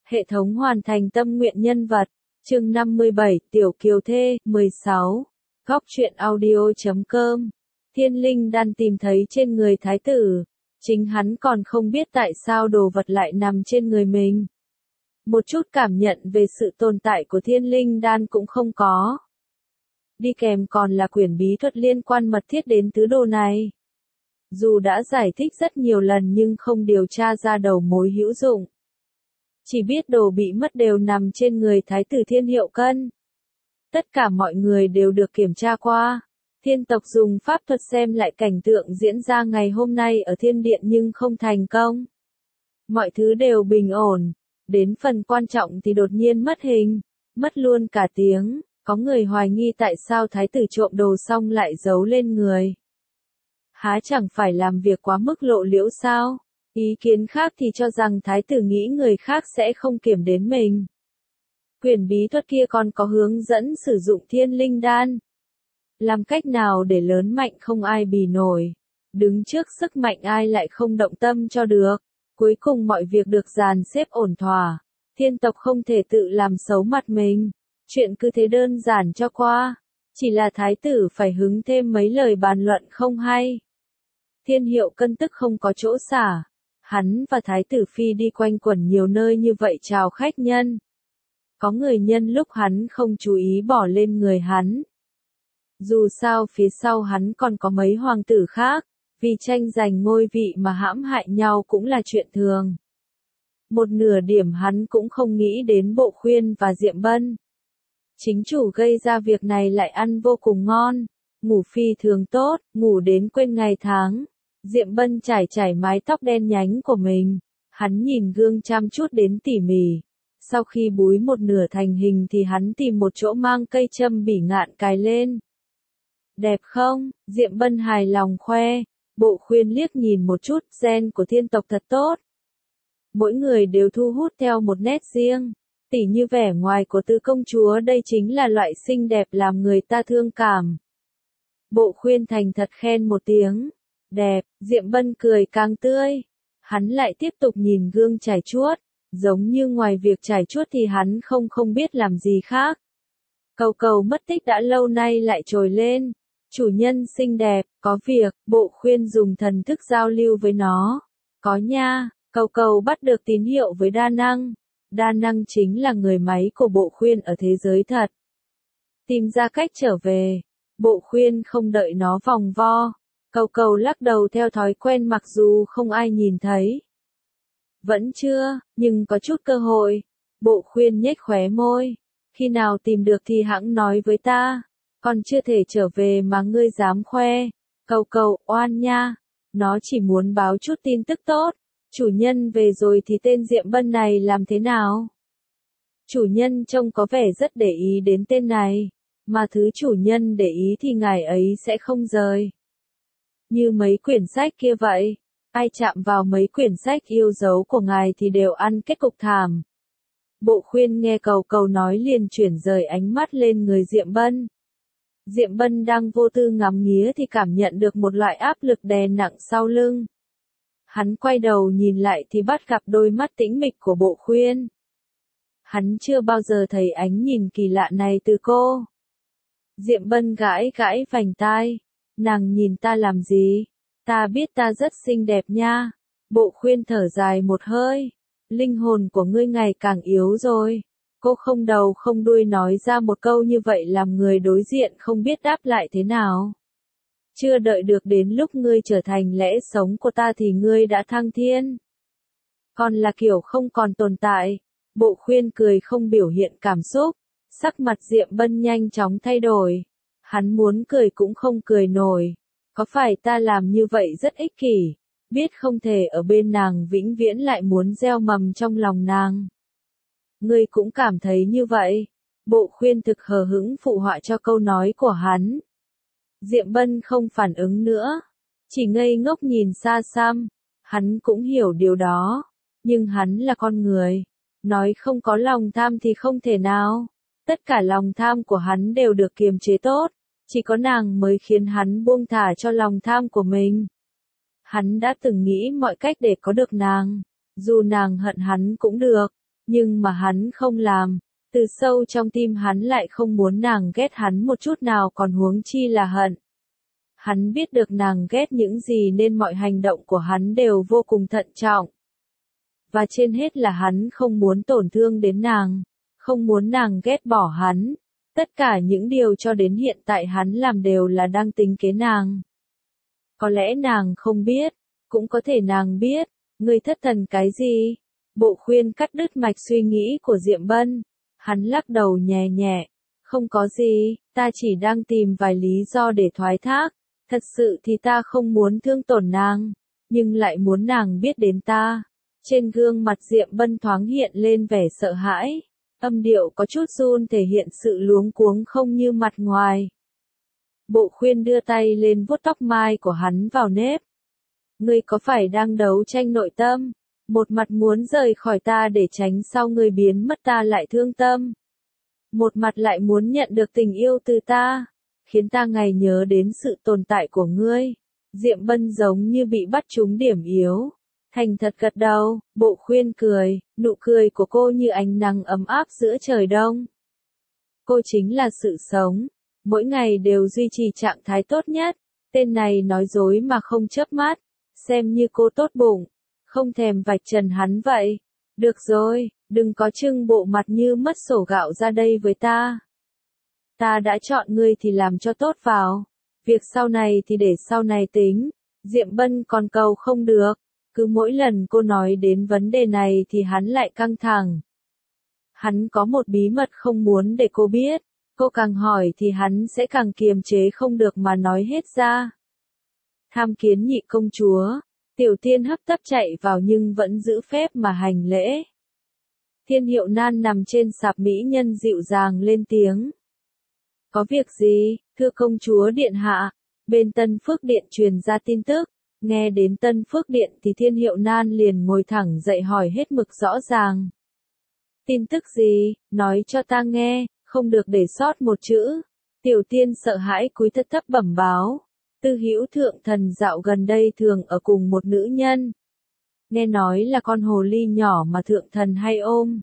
Hệ thống hoàn thành tâm nguyện nhân vật. Chương 57, Tiểu Kiều Thê, 16. Góc truyện audio.com. Thiên linh đan tìm thấy trên người thái tử. Chính hắn còn không biết tại sao đồ vật lại nằm trên người mình. Một chút cảm nhận về sự tồn tại của thiên linh đan cũng không có. Đi kèm còn là quyển bí thuật liên quan mật thiết đến thứ đồ này. Dù đã giải thích rất nhiều lần nhưng không điều tra ra đầu mối hữu dụng. Chỉ biết đồ bị mất đều nằm trên người thái tử Thiên Hiệu Cân. Tất cả mọi người đều được kiểm tra qua. Thiên tộc dùng pháp thuật xem lại cảnh tượng diễn ra ngày hôm nay ở thiên điện nhưng không thành công. Mọi thứ đều bình ổn. Đến phần quan trọng thì đột nhiên mất hình, mất luôn cả tiếng. Có người hoài nghi tại sao thái tử trộm đồ xong lại giấu lên người. Há chẳng phải làm việc quá mức lộ liễu sao? Ý kiến khác thì cho rằng thái tử nghĩ người khác sẽ không kiểm đếm mình. Quyển bí thuật kia còn có hướng dẫn sử dụng thiên linh đan. Làm cách nào để lớn mạnh không ai bì nổi. Đứng trước sức mạnh ai lại không động tâm cho được. Cuối cùng mọi việc được dàn xếp ổn thỏa. Thiên tộc không thể tự làm xấu mặt mình. Chuyện cứ thế đơn giản cho qua. Chỉ là thái tử phải hứng thêm mấy lời bàn luận không hay. Thiên Hiệu Cân tức không có chỗ xả. Hắn và thái tử phi đi quanh quẩn nhiều nơi như vậy chào khách nhân. Có người nhân lúc hắn không chú ý bỏ lên người hắn. Dù sao phía sau hắn còn có mấy hoàng tử khác, vì tranh giành ngôi vị mà hãm hại nhau cũng là chuyện thường. Một nửa điểm hắn cũng không nghĩ đến Bộ Khuyên và Diệm Bân. Chính chủ gây ra việc này lại ăn vô cùng ngon, ngủ phi thường tốt, ngủ đến quên ngày tháng. Diệm Bân trải mái tóc đen nhánh của mình, hắn nhìn gương chăm chút đến tỉ mỉ. Sau khi búi một nửa thành hình thì hắn tìm một chỗ mang cây châm bỉ ngạn cài lên. Đẹp không? Diệm Bân hài lòng khoe. Bộ Khuyên liếc nhìn một chút, gen của thiên tộc thật tốt. Mỗi người đều thu hút theo một nét riêng. Tỉ như vẻ ngoài của Tứ công chúa đây chính là loại xinh đẹp làm người ta thương cảm. Bộ Khuyên thành thật khen một tiếng. Đẹp, Diệm Bân cười càng tươi. Hắn lại tiếp tục nhìn gương chải chuốt. Giống như ngoài việc chải chuốt thì hắn không biết làm gì khác. Cầu cầu mất tích đã lâu nay lại trồi lên. Chủ nhân xinh đẹp, có việc, Bộ Khuyên dùng thần thức giao lưu với nó. Có nha, cầu cầu bắt được tín hiệu với đa năng. Đa năng chính là người máy của Bộ Khuyên ở thế giới thật. Tìm ra cách trở về. Bộ Khuyên không đợi nó vòng vo. Cầu cầu lắc đầu theo thói quen mặc dù không ai nhìn thấy. Vẫn chưa, nhưng có chút cơ hội. Bộ Khuyên nhếch khóe môi. Khi nào tìm được thì hẵng nói với ta. Còn chưa thể trở về mà ngươi dám khoe. Cầu cầu, oan nha. Nó chỉ muốn báo chút tin tức tốt. Chủ nhân về rồi thì tên Diệm Bân này làm thế nào? Chủ nhân trông có vẻ rất để ý đến tên này. Mà thứ chủ nhân để ý thì ngài ấy sẽ không rời. Như mấy quyển sách kia vậy. Ai chạm vào mấy quyển sách yêu dấu của ngài thì đều ăn kết cục thảm. Bộ Khuyên nghe cầu cầu nói liền chuyển rời ánh mắt lên người Diệm Bân. Diệm Bân đang vô tư ngắm nghía thì cảm nhận được một loại áp lực đè nặng sau lưng. Hắn quay đầu nhìn lại thì bắt gặp đôi mắt tĩnh mịch của Bộ Khuyên. Hắn chưa bao giờ thấy ánh nhìn kỳ lạ này từ cô. Diệm Bân gãi vành tai. Nàng nhìn ta làm gì? Ta biết ta rất xinh đẹp nha. Bộ Khuyên thở dài một hơi. Linh hồn của ngươi ngày càng yếu rồi. Cô không đầu không đuôi nói ra một câu như vậy làm người đối diện không biết đáp lại thế nào. Chưa đợi được đến lúc ngươi trở thành lẽ sống của ta thì ngươi đã thăng thiên. Còn là kiểu không còn tồn tại. Bộ Khuyên cười không biểu hiện cảm xúc. Sắc mặt Diệm Bân nhanh chóng thay đổi. Hắn muốn cười cũng không cười nổi. Có phải ta làm như vậy rất ích kỷ? Biết không thể ở bên nàng vĩnh viễn lại muốn gieo mầm trong lòng nàng. Ngươi cũng cảm thấy như vậy. Bộ Khuyên thực hờ hững phụ họa cho câu nói của hắn. Diệm Bân không phản ứng nữa. Chỉ ngây ngốc nhìn xa xăm. Hắn cũng hiểu điều đó. Nhưng hắn là con người. Nói không có lòng tham thì không thể nào. Tất cả lòng tham của hắn đều được kiềm chế tốt. Chỉ có nàng mới khiến hắn buông thả cho lòng tham của mình. Hắn đã từng nghĩ mọi cách để có được nàng. Dù nàng hận hắn cũng được. Nhưng mà hắn không làm, từ sâu trong tim hắn lại không muốn nàng ghét hắn một chút nào còn huống chi là hận. Hắn biết được nàng ghét những gì nên mọi hành động của hắn đều vô cùng thận trọng. Và trên hết là hắn không muốn tổn thương đến nàng, không muốn nàng ghét bỏ hắn. Tất cả những điều cho đến hiện tại hắn làm đều là đang tính kế nàng. Có lẽ nàng không biết, cũng có thể nàng biết, ngươi thất thần cái gì? Bộ Khuyên cắt đứt mạch suy nghĩ của Diệm Bân. Hắn lắc đầu nhẹ nhẹ, không có gì, ta chỉ đang tìm vài lý do để thoái thác. Thật sự thì ta không muốn thương tổn nàng, nhưng lại muốn nàng biết đến ta. Trên gương mặt Diệm Bân thoáng hiện lên vẻ sợ hãi, âm điệu có chút run thể hiện sự luống cuống không như mặt ngoài. Bộ Khuyên đưa tay lên vuốt tóc mai của hắn vào nếp. Ngươi có phải đang đấu tranh nội tâm? Một mặt muốn rời khỏi ta để tránh sau ngươi biến mất ta lại thương tâm. Một mặt lại muốn nhận được tình yêu từ ta, khiến ta ngày nhớ đến sự tồn tại của ngươi. Diệm Bân giống như bị bắt trúng điểm yếu. Thành thật gật đầu, Bộ Khuyên cười, nụ cười của cô như ánh nắng ấm áp giữa trời đông. Cô chính là sự sống, mỗi ngày đều duy trì trạng thái tốt nhất. Tên này nói dối mà không chớp mắt, xem như cô tốt bụng, không thèm vạch trần hắn vậy. Được rồi, đừng có trưng bộ mặt như mất sổ gạo ra đây với ta. Ta đã chọn ngươi thì làm cho tốt vào. Việc sau này thì để sau này tính. Diệm Bân còn cầu không được. Cứ mỗi lần cô nói đến vấn đề này thì hắn lại căng thẳng. Hắn có một bí mật không muốn để cô biết. Cô càng hỏi thì hắn sẽ càng kiềm chế không được mà nói hết ra. Tham kiến nhị công chúa. Tiểu Tiên hấp tấp chạy vào nhưng vẫn giữ phép mà hành lễ. Thiên Hiệu Nan nằm trên sạp mỹ nhân dịu dàng lên tiếng. Có việc gì, thưa công chúa điện hạ? Bên Tân Phước Điện truyền ra tin tức. Nghe đến Tân Phước Điện thì Thiên Hiệu Nan liền ngồi thẳng dậy hỏi hết mực rõ ràng. Tin tức gì, nói cho ta nghe, không được để sót một chữ. Tiểu Tiên sợ hãi cúi thấp thấp bẩm báo. Tư Hữu Thượng Thần dạo gần đây thường ở cùng một nữ nhân. Nghe nói là con hồ ly nhỏ mà Thượng Thần hay ôm.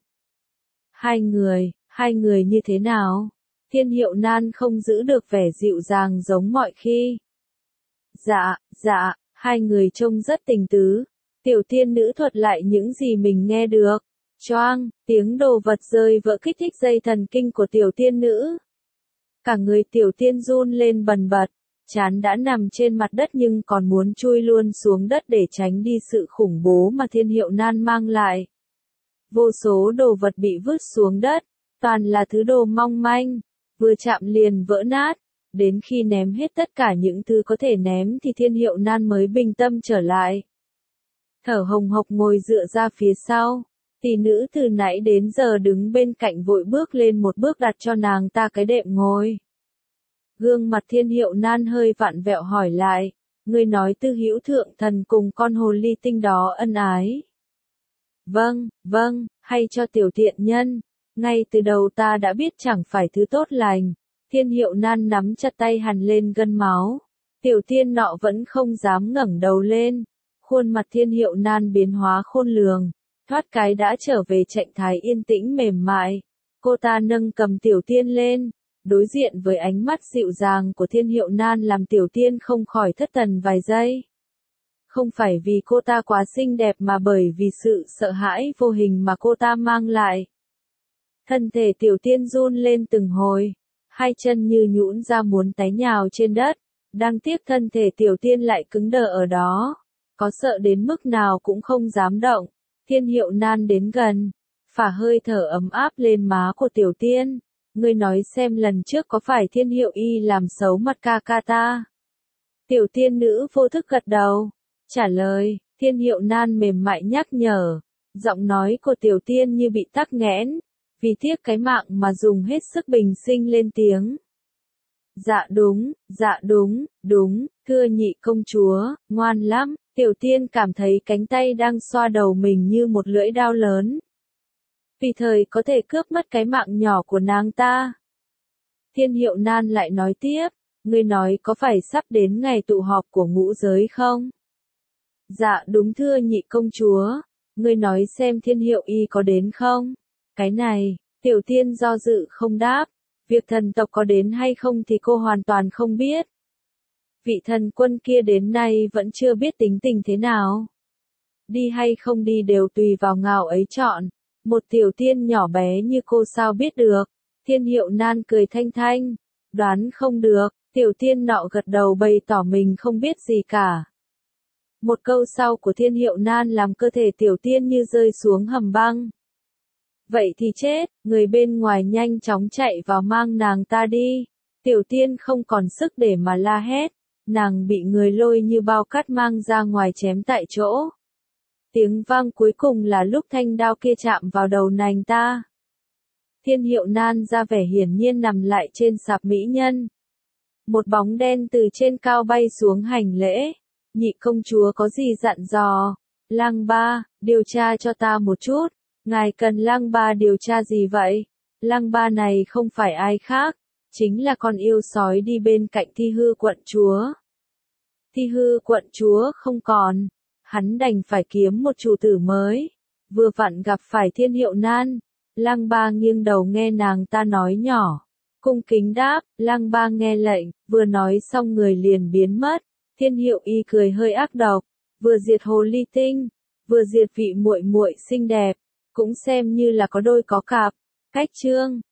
Hai người như thế nào? Thiên Hiệu Nan không giữ được vẻ dịu dàng giống mọi khi. Dạ, hai người trông rất tình tứ. Tiểu Tiên nữ thuật lại những gì mình nghe được. Choang, tiếng đồ vật rơi vỡ kích thích dây thần kinh của Tiểu Tiên nữ. Cả người Tiểu Tiên run lên bần bật, trán đã nằm trên mặt đất nhưng còn muốn chui luôn xuống đất để tránh đi sự khủng bố mà Thiên Hiệu Nan mang lại. Vô số đồ vật bị vứt xuống đất, toàn là thứ đồ mong manh, vừa chạm liền vỡ nát. Đến khi ném hết tất cả những thứ có thể ném thì Thiên Hiệu Nan mới bình tâm trở lại. Thở hồng hộc ngồi dựa ra phía sau. Tỷ nữ từ nãy đến giờ đứng bên cạnh vội bước lên một bước đặt cho nàng ta cái đệm ngồi. Gương mặt Thiên Hiệu Nan hơi vặn vẹo hỏi lại. Ngươi nói Tư Hữu Thượng Thần cùng con hồ ly tinh đó ân ái. Vâng, hay cho tiểu thiện nhân. Ngay từ đầu ta đã biết chẳng phải thứ tốt lành. Thiên Hiệu Nan nắm chặt tay hằn lên gân máu. Tiểu Tiên nọ vẫn không dám ngẩng đầu lên. Khuôn mặt Thiên Hiệu Nan biến hóa khôn lường. Thoát cái đã trở về trạng thái yên tĩnh mềm mại. Cô ta nâng cầm Tiểu Tiên lên. Đối diện với ánh mắt dịu dàng của Thiên Hiệu Nan làm Tiểu Tiên không khỏi thất thần vài giây. Không phải vì cô ta quá xinh đẹp mà bởi vì sự sợ hãi vô hình mà cô ta mang lại. Thân thể Tiểu Tiên run lên từng hồi. Hai chân như nhũn ra muốn té nhào trên đất. Đáng tiếc thân thể Tiểu Tiên lại cứng đờ ở đó. Có sợ đến mức nào cũng không dám động. Thiên Hiệu Nan đến gần. Phả hơi thở ấm áp lên má của Tiểu Tiên. Ngươi nói xem lần trước có phải Thiên Hiệu Y làm xấu mặt ca ca ta? Tiểu Tiên nữ vô thức gật đầu. Trả lời, Thiên Hiệu Nan mềm mại nhắc nhở. Giọng nói của Tiểu Tiên như bị tắc nghẽn. Vì tiếc cái mạng mà dùng hết sức bình sinh lên tiếng. Dạ đúng, thưa nhị công chúa, ngoan lắm. Tiểu Tiên cảm thấy cánh tay đang xoa đầu mình như một lưỡi dao lớn. Vì thời có thể cướp mất cái mạng nhỏ của nàng ta. Thiên Hiệu Nan lại nói tiếp, ngươi nói có phải sắp đến ngày tụ họp của ngũ giới không? Dạ đúng thưa nhị công chúa. Ngươi nói xem Thiên Hiệu Y có đến không? Cái này, Tiểu Tiên do dự không đáp. Việc thần tộc có đến hay không thì cô hoàn toàn không biết. Vị thần quân kia đến nay vẫn chưa biết tính tình thế nào. Đi hay không đi đều tùy vào ngạo ấy chọn. Một tiểu tiên nhỏ bé như cô sao biết được. Thiên Hiệu Nan cười thanh thanh. Đoán không được, tiểu tiên nọ gật đầu bày tỏ mình không biết gì cả. Một câu sau của Thiên Hiệu Nan làm cơ thể tiểu tiên như rơi xuống hầm băng. Vậy thì chết, người bên ngoài nhanh chóng chạy vào mang nàng ta đi. Tiểu tiên không còn sức để mà la hét. Nàng bị người lôi như bao cát mang ra ngoài chém tại chỗ. Tiếng vang cuối cùng là lúc thanh đao kia chạm vào đầu nàng ta. Thiên Hiệu Nan ra vẻ hiển nhiên nằm lại trên sạp mỹ nhân. Một bóng đen từ trên cao bay xuống hành lễ. Nhị công chúa có gì dặn dò? Lang Ba, điều tra cho ta một chút. Ngài cần Lang Ba điều tra gì vậy? Lang Ba này không phải ai khác, chính là con yêu sói đi bên cạnh Thi Hư quận chúa. Thi Hư quận chúa không còn, hắn đành phải kiếm một chủ tử mới. Vừa vặn gặp phải Thiên Hiệu Nan, Lang Ba nghiêng đầu nghe nàng ta nói nhỏ. Cung kính đáp, Lang Ba nghe lệnh, vừa nói xong người liền biến mất. Thiên Hiệu Y cười hơi ác độc, vừa diệt hồ ly tinh, vừa diệt vị muội muội xinh đẹp, cũng xem như là có đôi có cặp. Cách chương